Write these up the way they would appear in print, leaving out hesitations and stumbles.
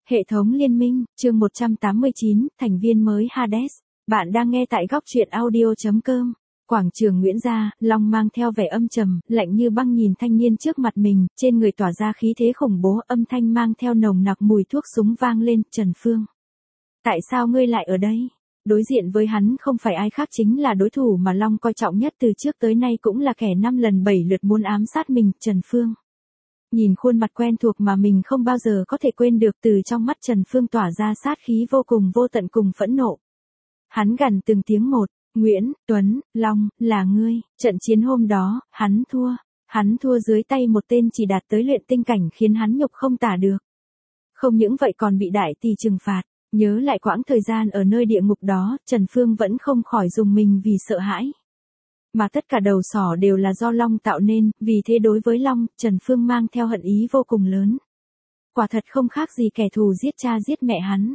Hệ thống liên minh, chương 189, thành viên mới Hades. Bạn đang nghe tại góc truyện audio.com. Quảng trường Nguyễn Gia, Long mang theo vẻ âm trầm, lạnh như băng nhìn thanh niên trước mặt mình, trên người tỏa ra khí thế khủng bố, âm thanh mang theo nồng nặc mùi thuốc súng vang lên, Trần Phương. Tại sao ngươi lại ở đây? Đối diện với hắn không phải ai khác chính là đối thủ mà Long coi trọng nhất từ trước tới nay, cũng là kẻ 5 lần 7 lượt muốn ám sát mình, Trần Phương. Nhìn khuôn mặt quen thuộc mà mình không bao giờ có thể quên được, từ trong mắt Trần Phương tỏa ra sát khí vô cùng vô tận cùng phẫn nộ. Hắn gằn từng tiếng một, Nguyễn, Tuấn, Long, là ngươi. Trận chiến hôm đó, hắn thua. Hắn thua dưới tay một tên chỉ đạt tới luyện tinh cảnh, khiến hắn nhục không tả được. Không những vậy còn bị đại tỷ trừng phạt. Nhớ lại quãng thời gian ở nơi địa ngục đó, Trần Phương vẫn không khỏi rùng mình vì sợ hãi. Mà tất cả đầu sỏ đều là do Long tạo nên, vì thế đối với Long, Trần Phương mang theo hận ý vô cùng lớn. Quả thật không khác gì kẻ thù giết cha giết mẹ hắn.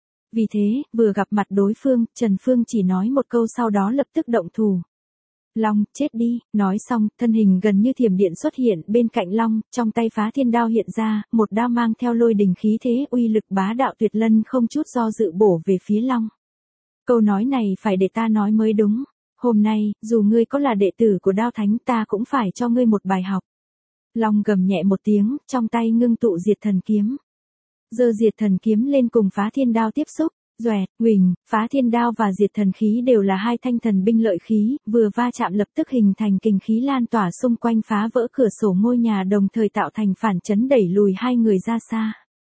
Vì thế, vừa gặp mặt đối phương, Trần Phương chỉ nói một câu sau đó lập tức động thủ. Long, chết đi, nói xong, thân hình gần như thiểm điện xuất hiện bên cạnh Long, trong tay phá thiên đao hiện ra, một đao mang theo lôi đình khí thế uy lực bá đạo tuyệt lân không chút do dự bổ về phía Long. Câu nói này phải để ta nói mới đúng. Hôm nay, dù ngươi có là đệ tử của Đao Thánh, ta cũng phải cho ngươi một bài học. Long gầm nhẹ một tiếng, trong tay ngưng tụ diệt thần kiếm. Giơ diệt thần kiếm lên cùng phá thiên đao tiếp xúc, doẹt, huỳnh, phá thiên đao và diệt thần khí đều là hai thanh thần binh lợi khí, vừa va chạm lập tức hình thành kình khí lan tỏa xung quanh, phá vỡ cửa sổ ngôi nhà, đồng thời tạo thành phản chấn đẩy lùi hai người ra xa.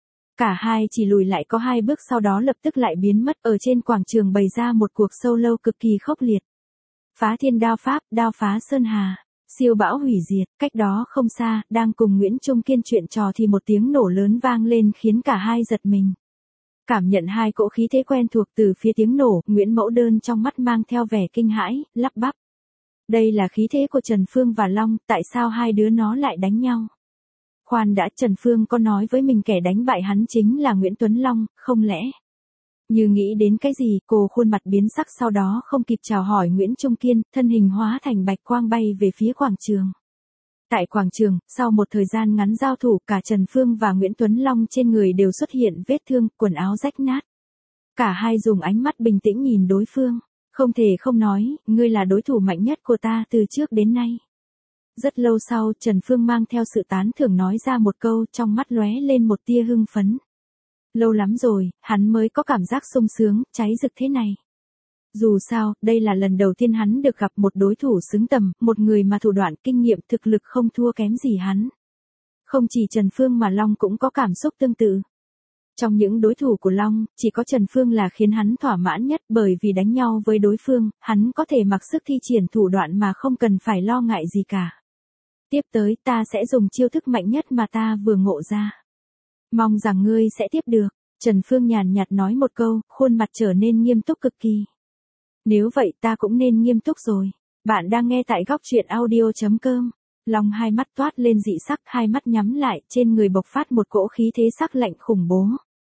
Cả hai chỉ lùi lại có 2 bước, sau đó lập tức lại biến mất, ở trên quảng trường bày ra một cuộc solo cực kỳ khốc liệt. Phá thiên đao pháp, đao phá sơn hà, siêu bão hủy diệt. Cách đó không xa, đang cùng Nguyễn Trung Kiên chuyện trò thì một tiếng nổ lớn vang lên khiến cả hai giật mình. Cảm nhận hai cỗ khí thế quen thuộc từ phía tiếng nổ, Nguyễn Mẫu Đơn trong mắt mang theo vẻ kinh hãi, lắp bắp. Đây là khí thế của Trần Phương và Long, tại sao hai đứa nó lại đánh nhau? Khoan đã, Trần Phương có nói với mình kẻ đánh bại hắn chính là Nguyễn Tuấn Long, không lẽ? Như nghĩ đến cái gì, cô khuôn mặt biến sắc, sau đó không kịp chào hỏi Nguyễn Trung Kiên, thân hình hóa thành bạch quang bay về phía quảng trường. Tại quảng trường, sau một thời gian ngắn giao thủ, cả Trần Phương và Nguyễn Tuấn Long trên người đều xuất hiện vết thương, quần áo rách nát. Cả hai dùng ánh mắt bình tĩnh nhìn đối phương, không thể không nói, ngươi là đối thủ mạnh nhất của ta từ trước đến nay. Rất lâu sau, Trần Phương mang theo sự tán thưởng nói ra một câu, trong mắt lóe lên một tia hưng phấn. Lâu lắm rồi, hắn mới có cảm giác sung sướng, cháy rực thế này. Dù sao, đây là lần đầu tiên hắn được gặp một đối thủ xứng tầm, một người mà thủ đoạn, kinh nghiệm, thực lực không thua kém gì hắn. Không chỉ Trần Phương mà Long cũng có cảm xúc tương tự. Trong những đối thủ của Long, chỉ có Trần Phương là khiến hắn thỏa mãn nhất, bởi vì đánh nhau với đối phương, hắn có thể mặc sức thi triển thủ đoạn mà không cần phải lo ngại gì cả. Tiếp tới, ta sẽ dùng chiêu thức mạnh nhất mà ta vừa ngộ ra. Mong rằng ngươi sẽ tiếp được. Trần Phương nhàn nhạt nói một câu, khuôn mặt trở nên nghiêm túc cực kỳ. Nếu vậy ta cũng nên nghiêm túc rồi. Bạn đang nghe tại góc truyện audio.com. Long hai mắt toát lên dị sắc, hai mắt nhắm lại, trên người bộc phát một cỗ khí thế sắc lạnh khủng bố.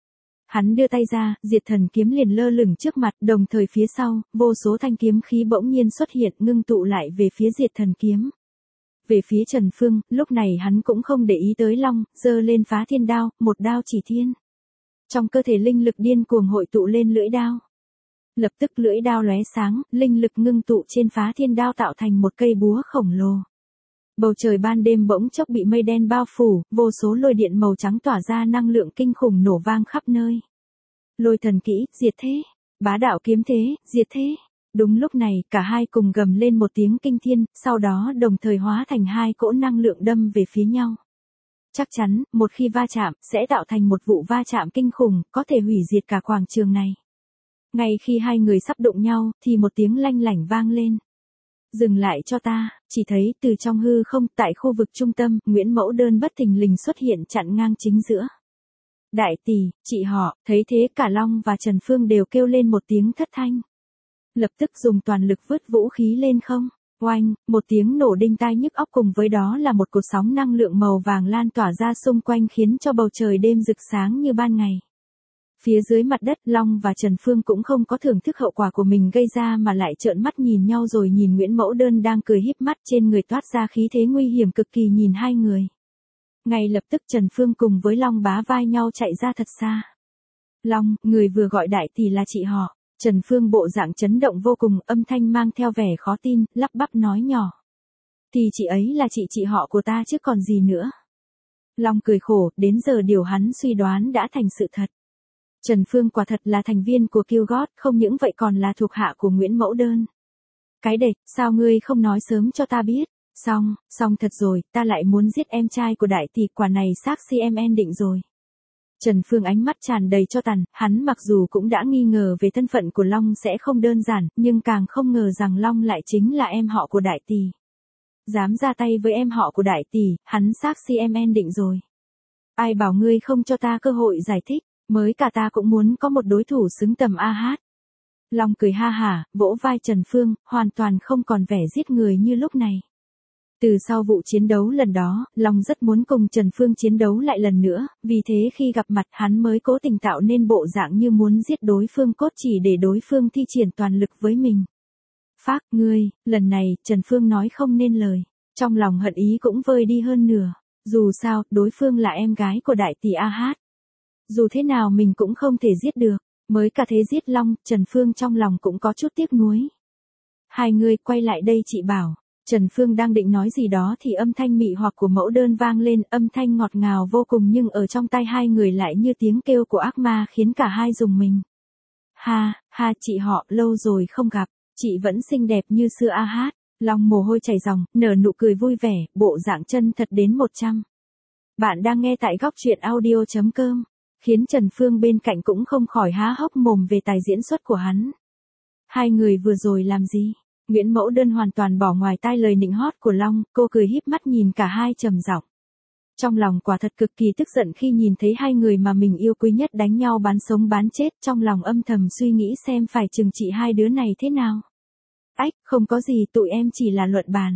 Hắn đưa tay ra, diệt thần kiếm liền lơ lửng trước mặt, đồng thời phía sau, vô số thanh kiếm khí bỗng nhiên xuất hiện, ngưng tụ lại về phía diệt thần kiếm. Về phía Trần Phương, lúc này hắn cũng không để ý tới Long, giơ lên phá thiên đao, một đao chỉ thiên. Trong cơ thể linh lực điên cuồng hội tụ lên lưỡi đao. Lập tức lưỡi đao lóe sáng, linh lực ngưng tụ trên phá thiên đao tạo thành một cây búa khổng lồ. Bầu trời ban đêm bỗng chốc bị mây đen bao phủ, vô số lôi điện màu trắng tỏa ra năng lượng kinh khủng nổ vang khắp nơi. Lôi thần kỹ, diệt thế. Bá đạo kiếm thế, diệt thế. Đúng lúc này, cả hai cùng gầm lên một tiếng kinh thiên, sau đó đồng thời hóa thành hai cỗ năng lượng đâm về phía nhau. Chắc chắn, một khi va chạm, sẽ tạo thành một vụ va chạm kinh khủng, có thể hủy diệt cả quảng trường này. Ngay khi hai người sắp đụng nhau, thì một tiếng lanh lảnh vang lên. Dừng lại cho ta, chỉ thấy từ trong hư không, tại khu vực trung tâm, Nguyễn Mẫu Đơn bất thình lình xuất hiện chặn ngang chính giữa. Đại tỷ, chị họ, thấy thế cả Long và Trần Phương đều kêu lên một tiếng thất thanh. Lập tức dùng toàn lực vứt vũ khí lên không. Oanh, một tiếng nổ đinh tai nhức óc, cùng với đó là một cột sóng năng lượng màu vàng lan tỏa ra xung quanh, khiến cho bầu trời đêm rực sáng như ban ngày. Phía dưới mặt đất, Long và Trần Phương cũng không có thưởng thức hậu quả của mình gây ra mà lại trợn mắt nhìn nhau, rồi nhìn Nguyễn Mẫu Đơn đang cười híp mắt, trên người toát ra khí thế nguy hiểm cực kỳ nhìn hai người. Ngay lập tức Trần Phương cùng với Long bá vai nhau chạy ra thật xa. Long, người vừa gọi đại tỷ là chị họ. Trần Phương bộ dạng chấn động vô cùng, âm thanh mang theo vẻ khó tin, lắp bắp nói nhỏ. Thì chị ấy là chị họ của ta chứ còn gì nữa. Long cười khổ, đến giờ điều hắn suy đoán đã thành sự thật. Trần Phương quả thật là thành viên của Kiêu Gót, không những vậy còn là thuộc hạ của Nguyễn Mẫu Đơn. Cái đệt, sao ngươi không nói sớm cho ta biết? Xong thật rồi, ta lại muốn giết em trai của đại tỷ, quả này xác CMN định rồi. Trần Phương ánh mắt tràn đầy cho tàn, hắn mặc dù cũng đã nghi ngờ về thân phận của Long sẽ không đơn giản, nhưng càng không ngờ rằng Long lại chính là em họ của đại tỷ. Dám ra tay với em họ của đại tỷ, hắn xác CMN định rồi. Ai bảo ngươi không cho ta cơ hội giải thích, mới cả ta cũng muốn có một đối thủ xứng tầm AH. Long cười ha hả, vỗ vai Trần Phương, hoàn toàn không còn vẻ giết người như lúc này. Từ sau vụ chiến đấu lần đó, Long rất muốn cùng Trần Phương chiến đấu lại lần nữa, vì thế khi gặp mặt hắn mới cố tình tạo nên bộ dạng như muốn giết đối phương cốt chỉ để đối phương thi triển toàn lực với mình. Phác, ngươi, lần này, Trần Phương nói không nên lời, trong lòng hận ý cũng vơi đi hơn nửa, dù sao, đối phương là em gái của đại tỷ AH. Dù thế nào mình cũng không thể giết được, mới cả thế giết Long, Trần Phương trong lòng cũng có chút tiếc nuối. Hai người quay lại đây chị bảo. Trần Phương đang định nói gì đó thì âm thanh mị hoặc của Mẫu Đơn vang lên, âm thanh ngọt ngào vô cùng nhưng ở trong tai hai người lại như tiếng kêu của ác ma khiến cả hai rùng mình. Ha, chị họ, lâu rồi không gặp, chị vẫn xinh đẹp như xưa AH. Long mồ hôi chảy ròng, nở nụ cười vui vẻ, bộ dạng chân thật đến 100. Bạn đang nghe tại góc truyện audio.com, khiến Trần Phương bên cạnh cũng không khỏi há hốc mồm về tài diễn xuất của hắn. Hai người vừa rồi làm gì? Nguyễn Mẫu Đơn hoàn toàn bỏ ngoài tai lời nịnh hót của Long, cô cười híp mắt nhìn cả hai trầm giọng. Trong lòng quả thật cực kỳ tức giận khi nhìn thấy hai người mà mình yêu quý nhất đánh nhau bán sống bán chết, trong lòng âm thầm suy nghĩ xem phải trừng trị hai đứa này thế nào. Ách, không có gì, tụi em chỉ là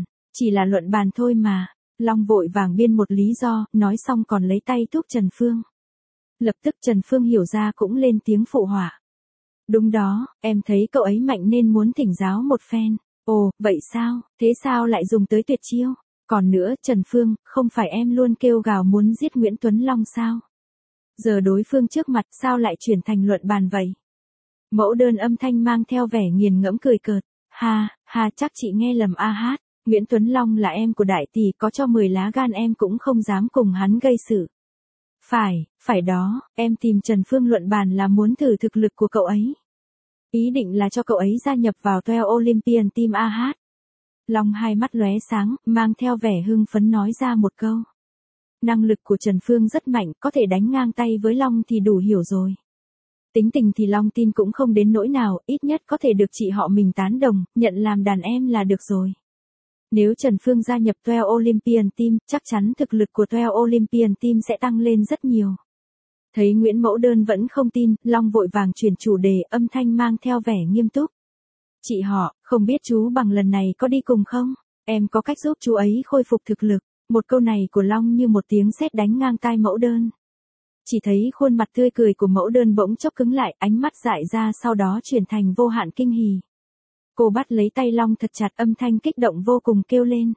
luận bàn thôi mà. Long vội vàng biên một lý do, nói xong còn lấy tay thúc Trần Phương. Lập tức Trần Phương hiểu ra cũng lên tiếng phụ họa. Đúng đó, em thấy cậu ấy mạnh nên muốn thỉnh giáo một phen. Ồ, vậy sao, thế sao lại dùng tới tuyệt chiêu? Còn nữa, Trần Phương, không phải em luôn kêu gào muốn giết Nguyễn Tuấn Long sao? Giờ đối phương trước mặt sao lại chuyển thành luận bàn vậy? Mẫu Đơn âm thanh mang theo vẻ nghiền ngẫm cười cợt. Ha, chắc chị nghe lầm AH. Nguyễn Tuấn Long là em của đại tỷ, có cho 10 lá gan em cũng không dám cùng hắn gây sự. Phải đó, em tìm Trần Phương luận bàn là muốn thử thực lực của cậu ấy. Ý định là cho cậu ấy gia nhập vào Twelve Olympian Team AH. Long hai mắt lóe sáng, mang theo vẻ hưng phấn nói ra một câu. Năng lực của Trần Phương rất mạnh, có thể đánh ngang tay với Long thì đủ hiểu rồi. Tính tình thì Long tin cũng không đến nỗi nào, ít nhất có thể được chị họ mình tán đồng, nhận làm đàn em là được rồi. Nếu Trần Phương gia nhập Twelve Olympian Team, chắc chắn thực lực của Twelve Olympian Team sẽ tăng lên rất nhiều. Thấy Nguyễn Mẫu Đơn vẫn không tin, Long vội vàng chuyển chủ đề, âm thanh mang theo vẻ nghiêm túc. Chị họ, không biết chú Bằng lần này có đi cùng không? Em có cách giúp chú ấy khôi phục thực lực. Một câu này của Long như một tiếng sét đánh ngang tai Mẫu Đơn. Chỉ thấy khuôn mặt tươi cười của Mẫu Đơn bỗng chốc cứng lại, ánh mắt dại ra sau đó chuyển thành vô hạn kinh hỉ. Cô bắt lấy tay Long thật chặt, âm thanh kích động vô cùng kêu lên.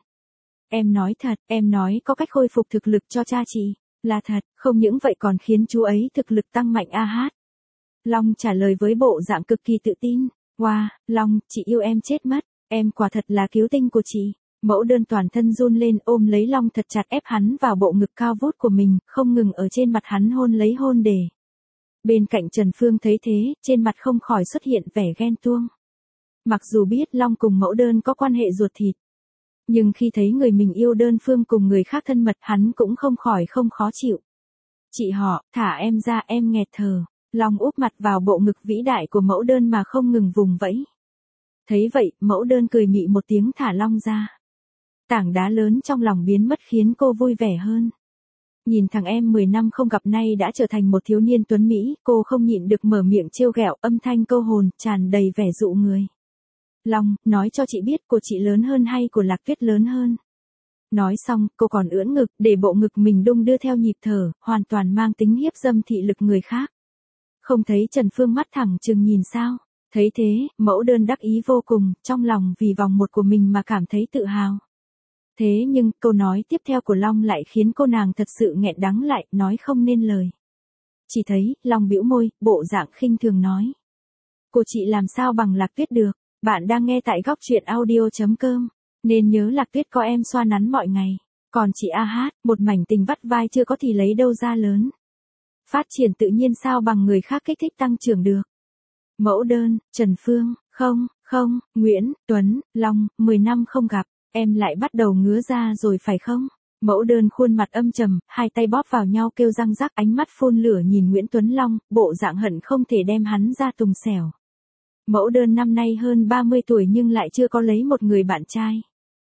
Em nói thật, em nói có cách khôi phục thực lực cho cha chị. Là thật, không những vậy còn khiến chú ấy thực lực tăng mạnh AH. Long trả lời với bộ dạng cực kỳ tự tin. Wow, Long, chị yêu em chết mất, em quả thật là cứu tinh của chị. Mẫu Đơn toàn thân run lên ôm lấy Long thật chặt ép hắn vào bộ ngực cao vút của mình, không ngừng ở trên mặt hắn hôn lấy hôn để. Bên cạnh Trần Phương thấy thế, trên mặt không khỏi xuất hiện vẻ ghen tuông. Mặc dù biết Long cùng Mẫu Đơn có quan hệ ruột thịt, nhưng khi thấy người mình yêu đơn phương cùng người khác thân mật hắn cũng không khỏi không khó chịu. Chị họ, thả em ra, em nghẹt thở. Long úp mặt vào bộ ngực vĩ đại của Mẫu Đơn mà không ngừng vùng vẫy. Thấy vậy, Mẫu Đơn cười mị một tiếng thả Long ra. Tảng đá lớn trong lòng biến mất khiến cô vui vẻ hơn. Nhìn thằng em 10 năm không gặp nay đã trở thành một thiếu niên tuấn Mỹ, cô không nhịn được mở miệng trêu ghẹo, âm thanh câu hồn, tràn đầy vẻ dụ người. Long, nói cho chị biết của chị lớn hơn hay của Lạc Tuyết lớn hơn. Nói xong, cô còn ưỡn ngực, để bộ ngực mình đung đưa theo nhịp thở, hoàn toàn mang tính hiếp dâm thị lực người khác. Không thấy Trần Phương mắt thẳng trừng nhìn sao? Thấy thế, Mẫu Đơn đắc ý vô cùng, trong lòng vì vòng một của mình mà cảm thấy tự hào. Thế nhưng, câu nói tiếp theo của Long lại khiến cô nàng thật sự nghẹn đắng lại, nói không nên lời. Chỉ thấy, Long bĩu môi, bộ dạng khinh thường nói. Cô chị làm sao bằng Lạc Tuyết được, bạn đang nghe tại góc truyện audio.com, nên nhớ Lạc Tuyết có em xoa nắn mọi ngày, còn chị A Hát, một mảnh tình vắt vai chưa có thì lấy đâu ra lớn. Phát triển tự nhiên sao bằng người khác kích thích tăng trưởng được. Mẫu đơn, Trần Phương, không, Nguyễn, Tuấn, Long, 10 năm không gặp, em lại bắt đầu ngứa ra rồi phải không? Mẫu đơn khuôn mặt âm trầm, hai tay bóp vào nhau kêu răng rắc, ánh mắt phun lửa nhìn Nguyễn Tuấn Long, bộ dạng hận không thể đem hắn ra tùng xẻo. Mẫu đơn năm nay hơn 30 tuổi nhưng lại chưa có lấy một người bạn trai.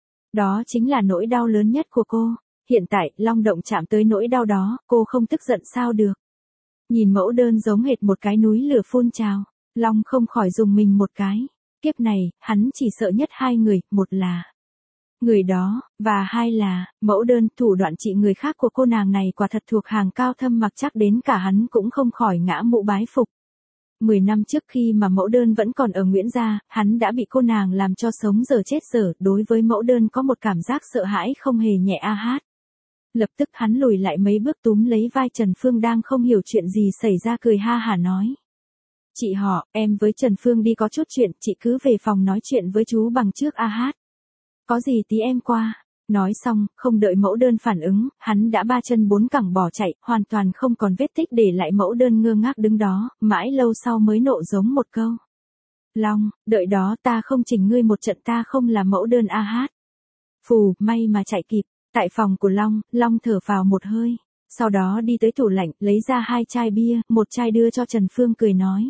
Đó chính là nỗi đau lớn nhất của cô. Hiện tại, Long động chạm tới nỗi đau đó, cô không tức giận sao được. Nhìn mẫu đơn giống hệt một cái núi lửa phun trào, Long không khỏi dùng mình một cái. Kiếp này, hắn chỉ sợ nhất hai người, một là người đó, và hai là, mẫu đơn. Thủ đoạn trị người khác của cô nàng này quả thật thuộc hàng cao thâm, mặc chắc đến cả hắn cũng không khỏi ngã mũ bái phục. 10 năm trước khi mà mẫu đơn vẫn còn ở Nguyễn Gia, hắn đã bị cô nàng làm cho sống dở chết dở. Đối với mẫu đơn có một cảm giác sợ hãi không hề nhẹ A Hát. Lập tức hắn lùi lại mấy bước túm lấy vai Trần Phương đang không hiểu chuyện gì xảy ra, cười ha hả nói. Chị họ, em với Trần Phương đi có chút chuyện, chị cứ về phòng nói chuyện với chú bằng trước A Hát. Có gì tí em qua. Nói xong, không đợi mẫu đơn phản ứng, hắn đã ba chân bốn cẳng bỏ chạy, hoàn toàn không còn vết tích, để lại mẫu đơn ngơ ngác đứng đó, mãi lâu sau mới nộ giống một câu. Long, đợi đó, ta không chỉnh ngươi một trận, ta không là mẫu đơn A Hát. Phù, may mà chạy kịp. Tại phòng của Long, Long thở vào một hơi. Sau đó đi tới tủ lạnh, lấy ra 2 chai bia, một chai đưa cho Trần Phương, cười nói.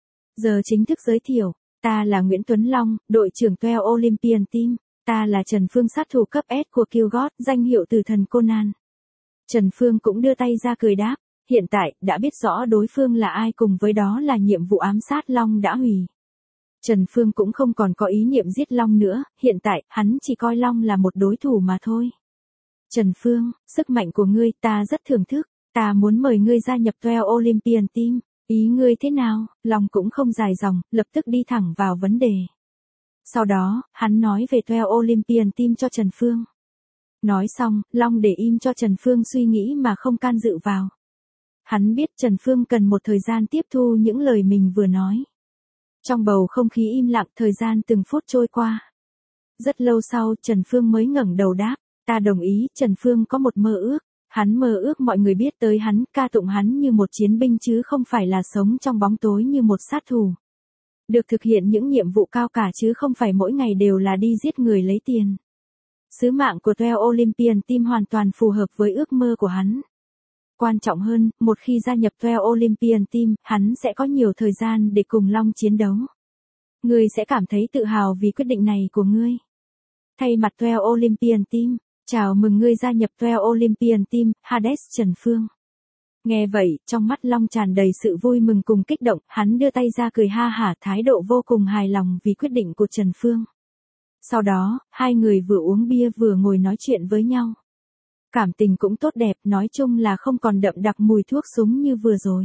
Giờ chính thức giới thiệu, ta là Nguyễn Tuấn Long, đội trưởng Twelve Olympian Team. Ta là Trần Phương, sát thủ cấp S của Kill God, danh hiệu tử thần Conan. Trần Phương cũng đưa tay ra cười đáp. Hiện tại, đã biết rõ đối phương là ai, cùng với đó là nhiệm vụ ám sát Long đã hủy. Trần Phương cũng không còn có ý niệm giết Long nữa, hiện tại, hắn chỉ coi Long là một đối thủ mà thôi. Trần Phương, sức mạnh của ngươi ta rất thưởng thức, ta muốn mời ngươi gia nhập Twelve Olympian Team, ý ngươi thế nào? Long cũng không dài dòng, lập tức đi thẳng vào vấn đề. Sau đó, hắn nói về Twelve Olympian Team cho Trần Phương. Nói xong, Long để im cho Trần Phương suy nghĩ mà không can dự vào. Hắn biết Trần Phương cần một thời gian tiếp thu những lời mình vừa nói. Trong bầu không khí im lặng, thời gian từng phút trôi qua. Rất lâu sau, Trần Phương mới ngẩng đầu đáp. Ta đồng ý. Trần Phương có một mơ ước. Hắn mơ ước mọi người biết tới hắn, ca tụng hắn như một chiến binh chứ không phải là sống trong bóng tối như một sát thủ. Được thực hiện những nhiệm vụ cao cả chứ không phải mỗi ngày đều là đi giết người lấy tiền. Sứ mạng của Twelve Olympian Team hoàn toàn phù hợp với ước mơ của hắn. Quan trọng hơn, một khi gia nhập Twelve Olympian Team, hắn sẽ có nhiều thời gian để cùng Long chiến đấu. Ngươi sẽ cảm thấy tự hào vì quyết định này của ngươi. Thay mặt Twelve Olympian Team, chào mừng ngươi gia nhập Twelve Olympian Team, Hades. Trần Phương. Nghe vậy, trong mắt Long tràn đầy sự vui mừng cùng kích động, hắn đưa tay ra cười ha hả, thái độ vô cùng hài lòng vì quyết định của Trần Phương. Sau đó, hai người vừa uống bia vừa ngồi nói chuyện với nhau. Cảm tình cũng tốt đẹp, nói chung là không còn đậm đặc mùi thuốc súng như vừa rồi.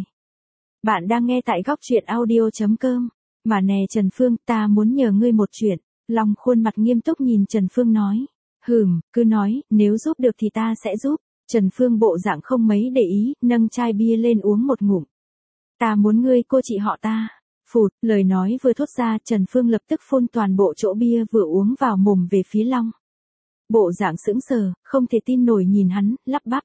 Bạn đang nghe tại góc truyện audio.com. Mà nè Trần Phương, ta muốn nhờ ngươi một chuyện. Long khuôn mặt nghiêm túc nhìn Trần Phương nói. Cứ nói, nếu giúp được thì ta sẽ giúp. Trần Phương bộ dạng không mấy để ý, nâng chai bia lên uống một ngụm. Ta muốn ngươi, cô chị họ ta. Phụt, lời nói vừa thốt ra, Trần Phương lập tức phun toàn bộ chỗ bia vừa uống vào mồm về phía Long. Bộ dạng sững sờ, không thể tin nổi nhìn hắn, lắp bắp.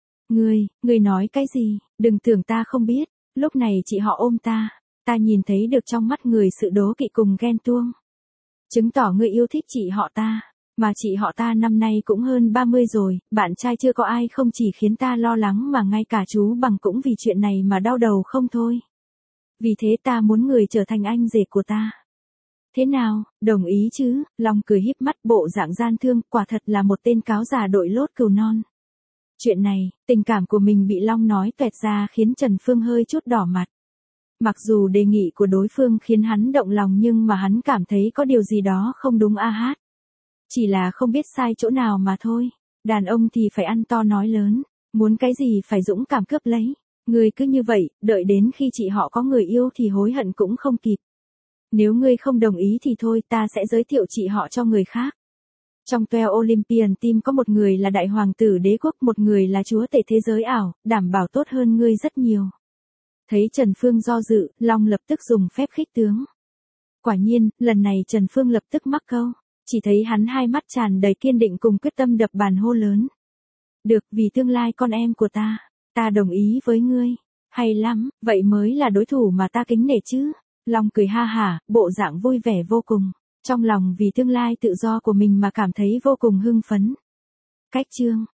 Ngươi nói cái gì? Đừng tưởng ta không biết. Lúc này chị họ ôm ta nhìn thấy được trong mắt người sự đố kỵ cùng ghen tuông. Chứng tỏ ngươi yêu thích chị họ ta. Mà chị họ ta năm nay cũng hơn 30 rồi, bạn trai chưa có ai, không chỉ khiến ta lo lắng mà ngay cả chú Bằng cũng vì chuyện này mà đau đầu không thôi. Vì thế ta muốn người trở thành anh rể của ta. Thế nào, đồng ý chứ? Long cười híp mắt, bộ dạng gian thương, quả thật là một tên cáo già đội lốt cừu non. Chuyện này, tình cảm của mình bị Long nói toẹt ra khiến Trần Phương hơi chút đỏ mặt. Mặc dù đề nghị của đối phương khiến hắn động lòng nhưng mà hắn cảm thấy có điều gì đó không đúng A Hát. Chỉ là không biết sai chỗ nào mà thôi. Đàn ông thì phải ăn to nói lớn, muốn cái gì phải dũng cảm cướp lấy. Ngươi cứ như vậy, đợi đến khi chị họ có người yêu thì hối hận cũng không kịp. Nếu ngươi không đồng ý thì thôi, ta sẽ giới thiệu chị họ cho người khác. Trong Twelve Olympian Team có một người là đại hoàng tử đế quốc, một người là chúa tể thế giới ảo, đảm bảo tốt hơn ngươi rất nhiều. Thấy Trần Phương do dự, Long lập tức dùng phép khích tướng. Quả nhiên, lần này Trần Phương lập tức mắc câu, chỉ thấy hắn hai mắt tràn đầy kiên định cùng quyết tâm đập bàn hô lớn. Được, vì tương lai con em của ta đồng ý với ngươi. Hay lắm, vậy mới là đối thủ mà ta kính nể chứ. Long cười ha hả, bộ dạng vui vẻ vô cùng, trong lòng vì tương lai tự do của mình mà cảm thấy vô cùng hưng phấn. Cách chương